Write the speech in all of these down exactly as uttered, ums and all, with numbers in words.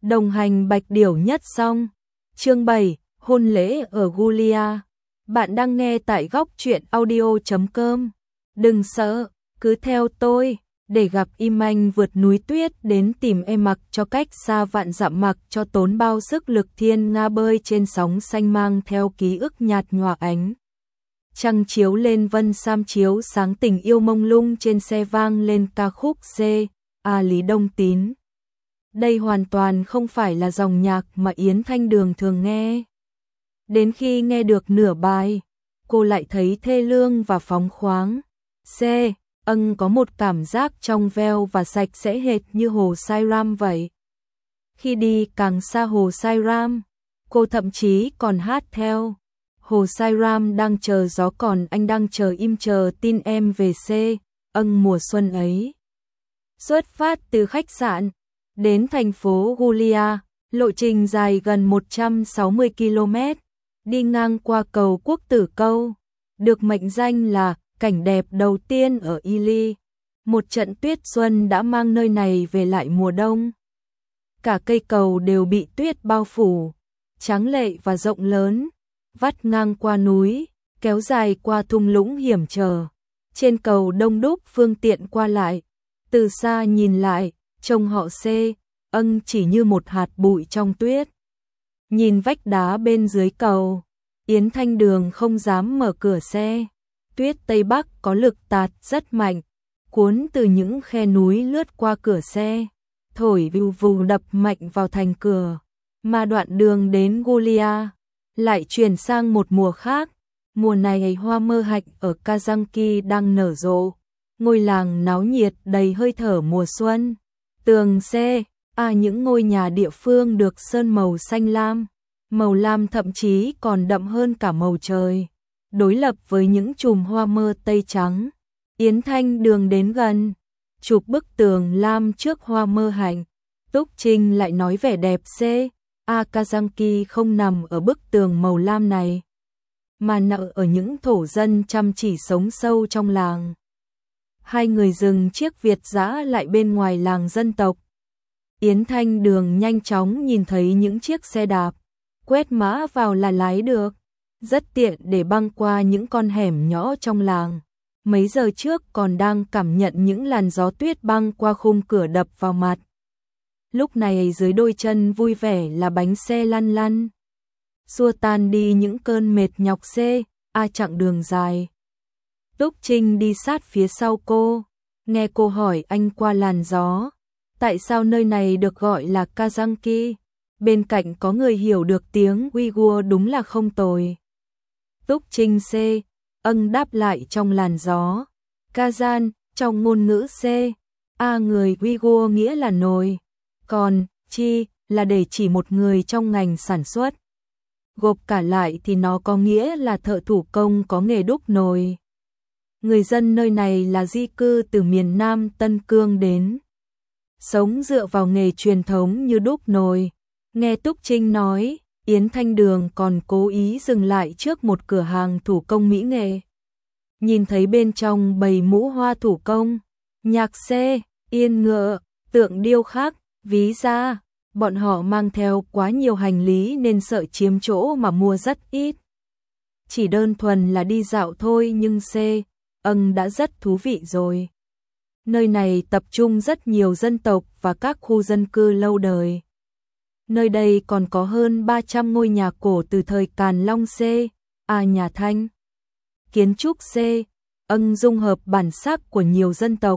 Đồng hành Bạch Điểu nhất xong. Chương bảy, hôn lễ ở Giulia. Bạn đang nghe tại góc truyện audio chấm com. Đừng sợ, cứ theo tôi, để gặp Im Anh vượt núi tuyết đến tìm em mặc cho cách xa vạn dặm, mặc cho tốn bao sức lực thiên nga bơi trên sóng xanh, mang theo ký ức nhạt nhòa ánh. Trăng chiếu lên vân sam chiếu sáng, tình yêu mông lung trên xe vang lên ca khúc C. A Lý Đông Tín. Đây hoàn toàn không phải là dòng nhạc mà Yến Thanh Đường thường nghe. Đến khi nghe được nửa bài, cô lại thấy thê lương và phóng khoáng. C. Ân có một cảm giác trong veo và sạch sẽ hệt như hồ Sai Ram vậy. Khi đi càng xa hồ Sai Ram, cô thậm chí còn hát theo. Hồ Sai Ram đang chờ gió, còn anh đang chờ im, chờ tin em về. C. Ân mùa xuân ấy. Xuất phát từ khách sạn đến thành phố Giulia, lộ trình dài gần một trăm sáu mươi ki lô mét, đi ngang qua cầu Quốc Tử Câu, được mệnh danh là cảnh đẹp đầu tiên ở Ily. Một trận tuyết xuân đã mang nơi này về lại mùa đông. Cả cây cầu đều bị tuyết bao phủ, tráng lệ và rộng lớn, vắt ngang qua núi, kéo dài qua thung lũng hiểm trở. Trên cầu đông đúc phương tiện qua lại, từ xa nhìn lại, trông họ C. Ân chỉ như một hạt bụi trong tuyết. Nhìn vách đá bên dưới cầu, Yến Thanh Đường không dám mở cửa xe. Tuyết Tây Bắc có lực tạt rất mạnh, cuốn từ những khe núi lướt qua cửa xe, thổi vù vù đập mạnh vào thành cửa. Mà đoạn đường đến Giulia lại chuyển sang một mùa khác. Mùa này hoa mơ hạnh ở Kazanki đang nở rộ, ngôi làng náo nhiệt đầy hơi thở mùa xuân. Tường C. A những ngôi nhà địa phương được sơn màu xanh lam, màu lam thậm chí còn đậm hơn cả màu trời, đối lập với những chùm hoa mơ tây trắng. Yến Thanh Đường đến gần, chụp bức tường lam trước hoa mơ hạnh. Túc Trinh lại nói vẻ đẹp C. A Kazanki không nằm ở bức tường màu lam này, mà nợ ở những thổ dân chăm chỉ sống sâu trong làng. Hai người dừng chiếc Việt dã lại bên ngoài làng dân tộc. Yến Thanh Đường nhanh chóng nhìn thấy những chiếc xe đạp, quét mã vào là lái được, rất tiện để băng qua những con hẻm nhỏ trong làng. Mấy giờ trước còn đang cảm nhận những làn gió tuyết băng qua khung cửa đập vào mặt. Lúc này dưới đôi chân vui vẻ là bánh xe lăn lăn, xua tan đi những cơn mệt nhọc. C. A chặng đường dài. Túc Trinh đi sát phía sau cô, nghe cô hỏi anh qua làn gió, tại sao nơi này được gọi là Kazanki? Bên cạnh có người hiểu được tiếng Uyghur đúng là không tồi. Túc Trinh C. Ân đáp lại trong làn gió. Kazan, trong ngôn ngữ C. A người Uyghur nghĩa là nồi, còn chi là để chỉ một người trong ngành sản xuất. Gộp cả lại thì nó có nghĩa là thợ thủ công có nghề đúc nồi. Người dân nơi này là di cư từ miền Nam Tân Cương đến, sống dựa vào nghề truyền thống như đúc nồi. Nghe Túc Trinh nói, Yến Thanh Đường còn cố ý dừng lại trước một cửa hàng thủ công mỹ nghệ. Nhìn thấy bên trong bày mũ hoa thủ công, nhạc xe, yên ngựa, tượng điêu khắc, ví da. Bọn họ mang theo quá nhiều hành lý nên sợ chiếm chỗ mà mua rất ít. Chỉ đơn thuần là đi dạo thôi nhưng C. Ân đã rất thú vị rồi. Nơi này tập trung rất nhiều dân tộc và các khu dân cư lâu đời. Nơi đây còn có hơn ba trăm ngôi nhà cổ từ thời Càn Long. C. A nhà Thanh. Kiến trúc C. Ân dung hợp bản sắc của nhiều dân tộc.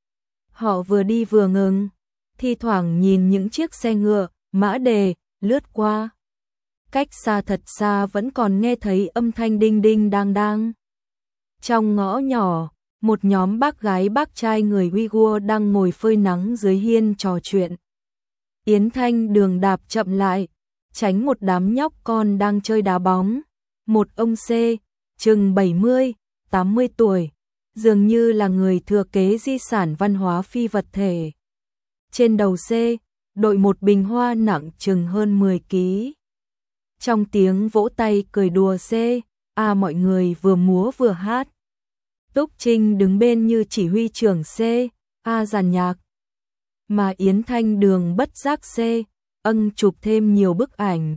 Họ vừa đi vừa ngừng, thi thoảng nhìn những chiếc xe ngựa, mã đề, lướt qua. Cách xa thật xa vẫn còn nghe thấy âm thanh đinh đinh đang đang. Trong ngõ nhỏ, một nhóm bác gái bác trai người Uyghur đang ngồi phơi nắng dưới hiên trò chuyện. Yến Thanh Đường đạp chậm lại, tránh một đám nhóc con đang chơi đá bóng. Một ông C. chừng bảy mươi, tám mươi tuổi, dường như là người thừa kế di sản văn hóa phi vật thể. Trên đầu C. đội một bình hoa nặng chừng hơn mười ki lô gam. Trong tiếng vỗ tay cười đùa C. A mọi người vừa múa vừa hát. Túc Trinh đứng bên như chỉ huy trưởng C. A dàn nhạc. Mà Yến Thanh Đường bất giác C. ân chụp thêm nhiều bức ảnh.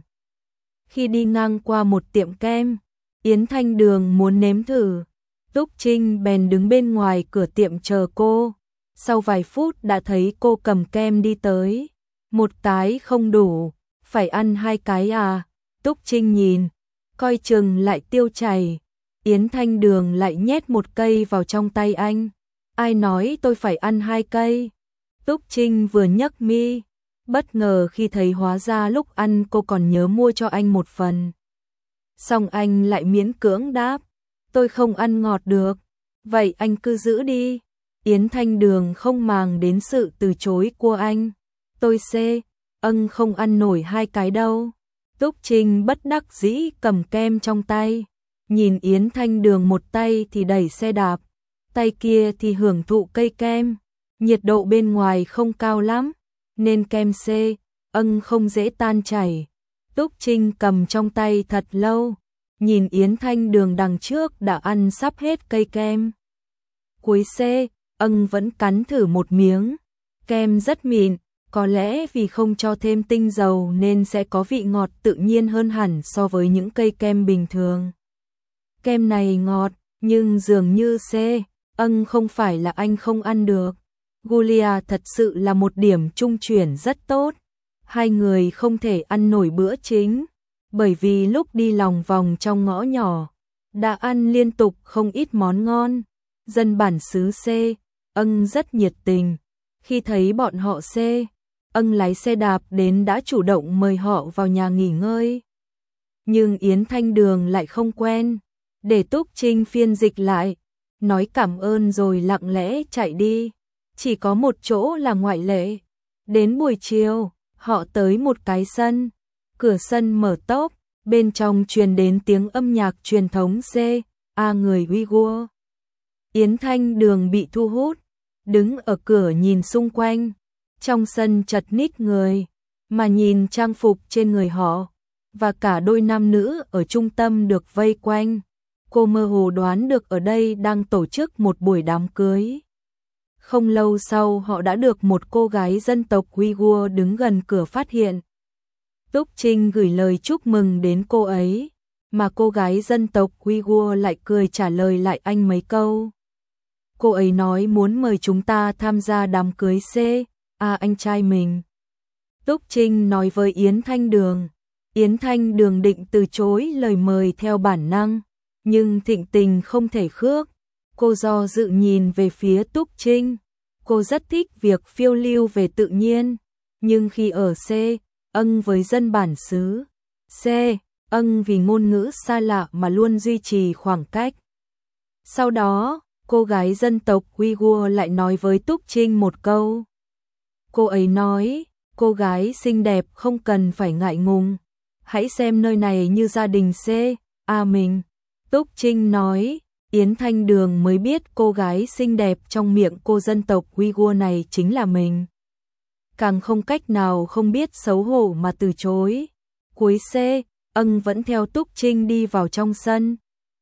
Khi đi ngang qua một tiệm kem, Yến Thanh Đường muốn nếm thử, Túc Trinh bèn đứng bên ngoài cửa tiệm chờ cô. Sau vài phút đã thấy cô cầm kem đi tới. Một cái không đủ, phải ăn hai cái à? Túc Trinh nhìn, coi chừng lại tiêu chảy. Yến Thanh Đường lại nhét một cây vào trong tay anh. Ai nói tôi phải ăn hai cây? Túc Trinh vừa nhấc mi, bất ngờ khi thấy hóa ra lúc ăn cô còn nhớ mua cho anh một phần. Xong anh lại miễn cưỡng đáp, tôi không ăn ngọt được. Vậy anh cứ giữ đi. Yến Thanh Đường không màng đến sự từ chối của anh. Tôi xê, ân không ăn nổi hai cái đâu. Túc Trinh bất đắc dĩ cầm kem trong tay. Nhìn Yến Thanh Đường một tay thì đẩy xe đạp, tay kia thì hưởng thụ cây kem. Nhiệt độ bên ngoài không cao lắm, nên kem xê, ân không dễ tan chảy. Túc Trinh cầm trong tay thật lâu, nhìn Yến Thanh Đường đằng trước đã ăn sắp hết cây kem. Cuối xê, ân vẫn cắn thử một miếng. Kem rất mịn, có lẽ vì không cho thêm tinh dầu nên sẽ có vị ngọt tự nhiên hơn hẳn so với những cây kem bình thường. Kem này ngọt, nhưng dường như xê, ân không phải là anh không ăn được. Julia thật sự là một điểm trung chuyển rất tốt. Hai người không thể ăn nổi bữa chính, bởi vì lúc đi lòng vòng trong ngõ nhỏ, đã ăn liên tục không ít món ngon. Dân bản xứ C, ân rất nhiệt tình. Khi thấy bọn họ C, ân lái xe đạp đến đã chủ động mời họ vào nhà nghỉ ngơi. Nhưng Yến Thanh Đường lại không quen, để Túc Trinh phiên dịch lại, nói cảm ơn rồi lặng lẽ chạy đi. Chỉ có một chỗ là ngoại lệ. Đến buổi chiều, họ tới một cái sân. Cửa sân mở tóp, bên trong truyền đến tiếng âm nhạc truyền thống C, A người Uyghur. Yến Thanh Đường bị thu hút, đứng ở cửa nhìn xung quanh. Trong sân chật ních người, mà nhìn trang phục trên người họ, và cả đôi nam nữ ở trung tâm được vây quanh. Cô mơ hồ đoán được ở đây đang tổ chức một buổi đám cưới. Không lâu sau họ đã được một cô gái dân tộc Uyghur đứng gần cửa phát hiện. Túc Trinh gửi lời chúc mừng đến cô ấy, mà cô gái dân tộc Uyghur lại cười trả lời lại anh mấy câu. Cô ấy nói muốn mời chúng ta tham gia đám cưới C, à anh trai mình. Túc Trinh nói với Yến Thanh Đường. Yến Thanh Đường định từ chối lời mời theo bản năng, nhưng thịnh tình không thể khước. Cô do dự nhìn về phía Túc Trinh. Cô rất thích việc phiêu lưu về tự nhiên, nhưng khi ở C, ân với dân bản xứ C, ân vì ngôn ngữ xa lạ mà luôn duy trì khoảng cách. Sau đó, cô gái dân tộc Uyghur lại nói với Túc Trinh một câu. Cô ấy nói, cô gái xinh đẹp không cần phải ngại ngùng, hãy xem nơi này như gia đình C, A mình. Túc Trinh nói, Yến Thanh Đường mới biết cô gái xinh đẹp trong miệng cô dân tộc Uyghur này chính là mình. Càng không cách nào không biết xấu hổ mà từ chối. Cuối C, ân vẫn theo Túc Trinh đi vào trong sân.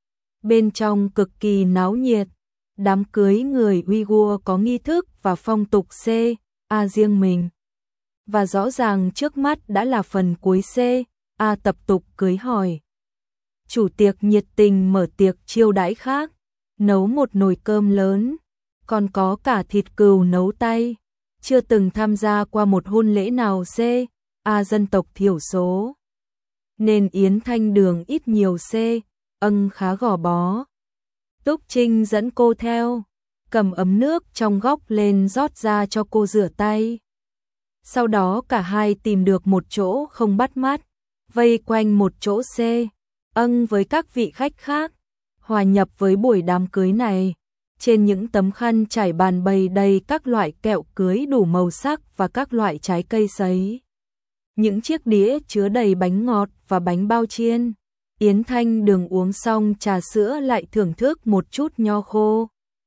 Bên trong cực kỳ náo nhiệt, đám cưới người Uyghur có nghi thức và phong tục C, A riêng mình. Và rõ ràng trước mắt đã là phần cuối C, A tập tục cưới hỏi. Chủ tiệc nhiệt tình mở tiệc chiêu đãi khác, nấu một nồi cơm lớn, còn có cả thịt cừu nấu tay. Chưa từng tham gia qua một hôn lễ nào C, A dân tộc thiểu số. Nên Yến Thanh Đường ít nhiều C, ân khá gò bó. Túc Trinh dẫn cô theo, cầm ấm nước trong góc lên rót ra cho cô rửa tay. Sau đó cả hai tìm được một chỗ không bắt mắt, vây quanh một chỗ C, ân với các vị khách khác, hòa nhập với buổi đám cưới này. Trên những tấm khăn trải bàn bày đầy các loại kẹo cưới đủ màu sắc và các loại trái cây sấy. Những chiếc đĩa chứa đầy bánh ngọt và bánh bao chiên. Yến Thanh Đường uống xong trà sữa lại thưởng thức một chút nho khô.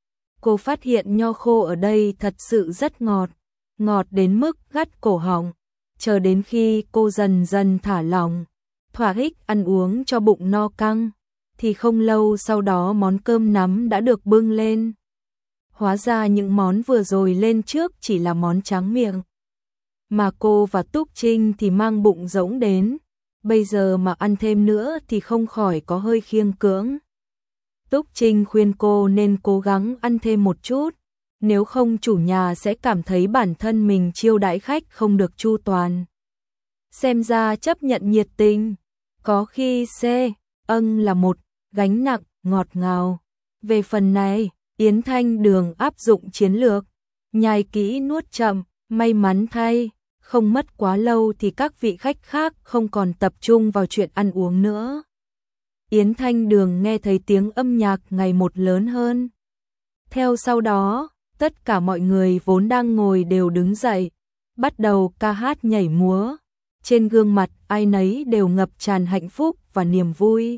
Cô phát hiện nho khô ở đây thật sự rất ngọt, ngọt đến mức gắt cổ họng. Chờ đến khi cô dần dần thả lỏng, thỏa thích ăn uống cho bụng no căng, thì không lâu sau đó món cơm nắm đã được bưng lên. Hóa ra những món vừa rồi lên trước chỉ là món tráng miệng, mà cô và Túc Trinh thì mang bụng rỗng đến, bây giờ mà ăn thêm nữa thì không khỏi có hơi khiêng cưỡng. Túc Trinh khuyên cô nên cố gắng ăn thêm một chút, nếu không chủ nhà sẽ cảm thấy bản thân mình chiêu đãi khách không được chu toàn. Xem ra chấp nhận nhiệt tình, có khi C, âng là một gánh nặng ngọt ngào. Về phần này, Yến Thanh Đường áp dụng chiến lược, nhai kỹ nuốt chậm, may mắn thay, không mất quá lâu thì các vị khách khác không còn tập trung vào chuyện ăn uống nữa. Yến Thanh Đường nghe thấy tiếng âm nhạc ngày một lớn hơn. Theo sau đó, tất cả mọi người vốn đang ngồi đều đứng dậy, bắt đầu ca hát nhảy múa. Trên gương mặt ai nấy đều ngập tràn hạnh phúc và niềm vui.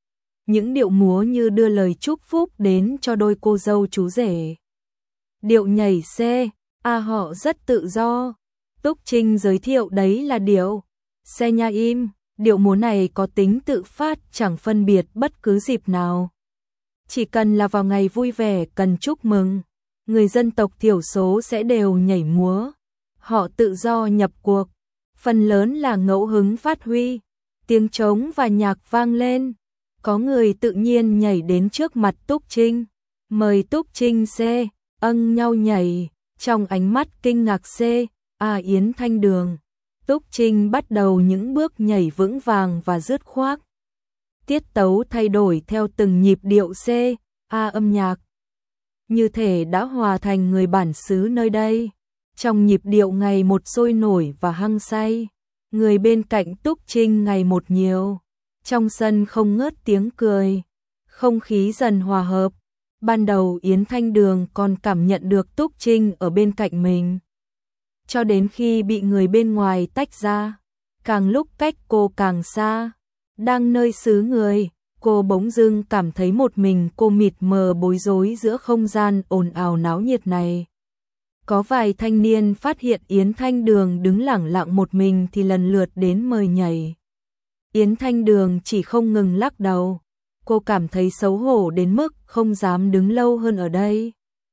Những điệu múa như đưa lời chúc phúc đến cho đôi cô dâu chú rể. Điệu nhảy C, A họ rất tự do. Túc Trinh giới thiệu đấy là điệu C nha im. Điệu múa này có tính tự phát, chẳng phân biệt bất cứ dịp nào. Chỉ cần là vào ngày vui vẻ cần chúc mừng, người dân tộc thiểu số sẽ đều nhảy múa. Họ tự do nhập cuộc, phần lớn là ngẫu hứng phát huy. Tiếng trống và nhạc vang lên, có người tự nhiên nhảy đến trước mặt Túc Trinh, mời Túc Trinh C, âng nhau nhảy, trong ánh mắt kinh ngạc C, A Yến Thanh Đường. Túc Trinh bắt đầu những bước nhảy vững vàng và dứt khoát. Tiết tấu thay đổi theo từng nhịp điệu C, A âm nhạc. Như thể đã hòa thành người bản xứ nơi đây. Trong nhịp điệu ngày một sôi nổi và hăng say, người bên cạnh Túc Trinh ngày một nhiều. Trong sân không ngớt tiếng cười, không khí dần hòa hợp. Ban đầu Yến Thanh Đường còn cảm nhận được Túc Trinh ở bên cạnh mình. Cho đến khi bị người bên ngoài tách ra, càng lúc cách cô càng xa. Đang nơi xứ người, cô bỗng dưng cảm thấy một mình cô mịt mờ bối rối giữa không gian ồn ào náo nhiệt này. Có vài thanh niên phát hiện Yến Thanh Đường đứng lẳng lặng một mình thì lần lượt đến mời nhảy. Yến Thanh Đường chỉ không ngừng lắc đầu. Cô cảm thấy xấu hổ đến mức không dám đứng lâu hơn ở đây.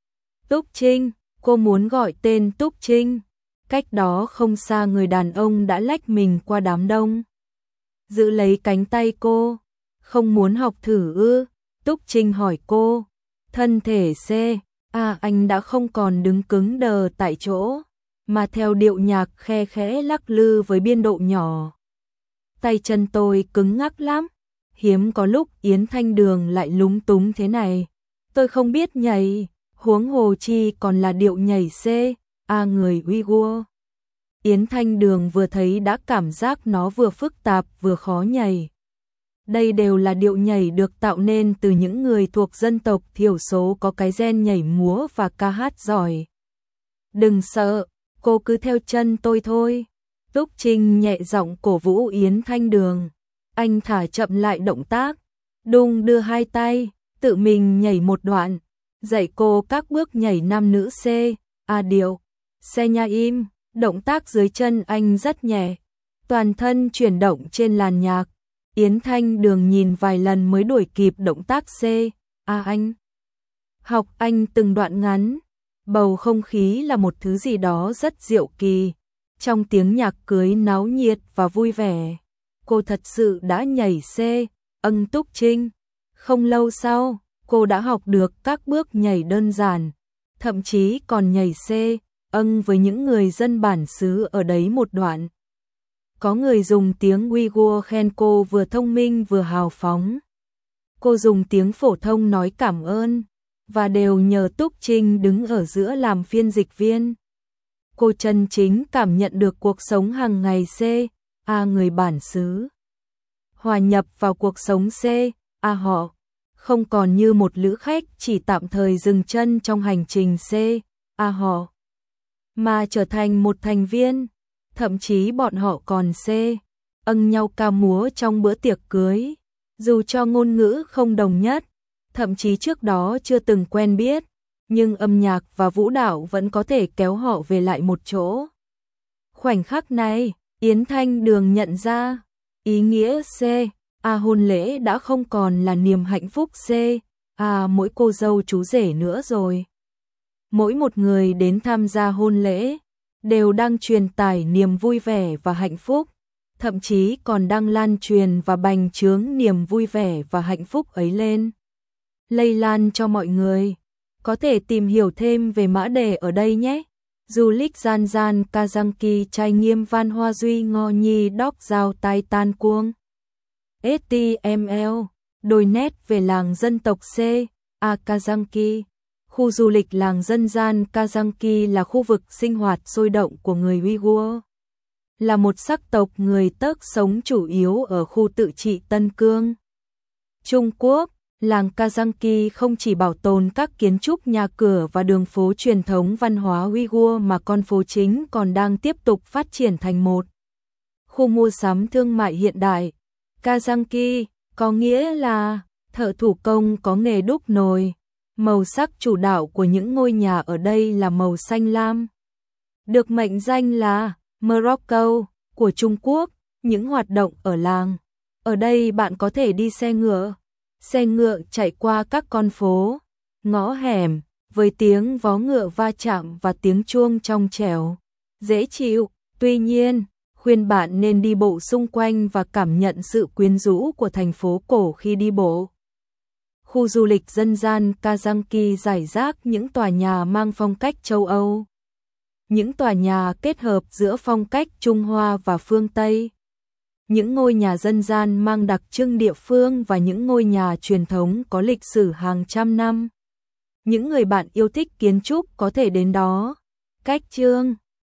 Túc Trinh, cô muốn gọi tên Túc Trinh. Cách đó không xa người đàn ông đã lách mình qua đám đông, giữ lấy cánh tay cô. Không muốn học thử ư? Túc Trinh hỏi cô. Thân thể C, à anh đã không còn đứng cứng đờ tại chỗ, mà theo điệu nhạc khe khẽ lắc lư với biên độ nhỏ. Tay chân tôi cứng ngắc lắm. Hiếm có lúc Yến Thanh Đường lại lúng túng thế này. Tôi không biết nhảy, huống hồ chi còn là điệu nhảy C, A người Uyghur. Yến Thanh Đường vừa thấy đã cảm giác nó vừa phức tạp vừa khó nhảy. Đây đều là điệu nhảy được tạo nên từ những người thuộc dân tộc thiểu số có cái gen nhảy múa và ca hát giỏi. Đừng sợ, cô cứ theo chân tôi thôi. Túc Trinh nhẹ giọng cổ vũ Yến Thanh Đường. Anh thả chậm lại động tác, đung đưa hai tay, tự mình nhảy một đoạn, dạy cô các bước nhảy nam nữ C, A điệu, C nha im. Động tác dưới chân anh rất nhẹ, toàn thân chuyển động trên làn nhạc. Yến Thanh Đường nhìn vài lần mới đuổi kịp động tác C, A anh. Học anh từng đoạn ngắn, bầu không khí là một thứ gì đó rất diệu kỳ. Trong tiếng nhạc cưới náo nhiệt và vui vẻ, cô thật sự đã nhảy C, âng Túc Trinh. Không lâu sau, cô đã học được các bước nhảy đơn giản, thậm chí còn nhảy C, âng với những người dân bản xứ ở đấy một đoạn. Có người dùng tiếng Uyghur khen cô vừa thông minh vừa hào phóng. Cô dùng tiếng phổ thông nói cảm ơn, và đều nhờ Túc Trinh đứng ở giữa làm phiên dịch viên. Cô chân chính cảm nhận được cuộc sống hàng ngày C, A người bản xứ. Hòa nhập vào cuộc sống C, A họ, không còn như một lữ khách chỉ tạm thời dừng chân trong hành trình C, A họ, mà trở thành một thành viên. Thậm chí bọn họ còn C, âng nhau ca múa trong bữa tiệc cưới. Dù cho ngôn ngữ không đồng nhất, thậm chí trước đó chưa từng quen biết, nhưng âm nhạc và vũ đạo vẫn có thể kéo họ về lại một chỗ. Khoảnh khắc này, Yến Thanh Đường nhận ra, ý nghĩa C, A hôn lễ đã không còn là niềm hạnh phúc C, A mỗi cô dâu chú rể nữa rồi. Mỗi một người đến tham gia hôn lễ đều đang truyền tải niềm vui vẻ và hạnh phúc, thậm chí còn đang lan truyền và bành trướng niềm vui vẻ và hạnh phúc ấy lên, lây lan cho mọi người. Có thể tìm hiểu thêm về mã đề ở đây nhé. Du lịch gian gian Kazanki trai nghiêm văn hoa duy ngo nhi đóc giao tai tan cuông. ếch ti em lờ, đồi nét về làng dân tộc C, A Kazanki. Khu du lịch làng dân gian Kazanki là khu vực sinh hoạt sôi động của người Uyghur. Là một sắc tộc người Tấc sống chủ yếu ở khu tự trị Tân Cương, Trung Quốc. Làng Kazanki không chỉ bảo tồn các kiến trúc nhà cửa và đường phố truyền thống văn hóa Uyghur mà con phố chính còn đang tiếp tục phát triển thành một khu mua sắm thương mại hiện đại. Kazanki có nghĩa là thợ thủ công có nghề đúc nồi. Màu sắc chủ đạo của những ngôi nhà ở đây là màu xanh lam, được mệnh danh là Morocco của Trung Quốc. Những hoạt động ở làng. Ở đây bạn có thể đi xe ngựa. Xe ngựa chạy qua các con phố, ngõ hẻm, với tiếng vó ngựa va chạm và tiếng chuông trong trẻo, dễ chịu. Tuy nhiên, khuyên bạn nên đi bộ xung quanh và cảm nhận sự quyến rũ của thành phố cổ khi đi bộ. Khu du lịch dân gian Kazanki rải rác những tòa nhà mang phong cách châu Âu. Những tòa nhà kết hợp giữa phong cách Trung Hoa và phương Tây. Những ngôi nhà dân gian mang đặc trưng địa phương và những ngôi nhà truyền thống có lịch sử hàng trăm năm. Những người bạn yêu thích kiến trúc có thể đến đó. Cách chương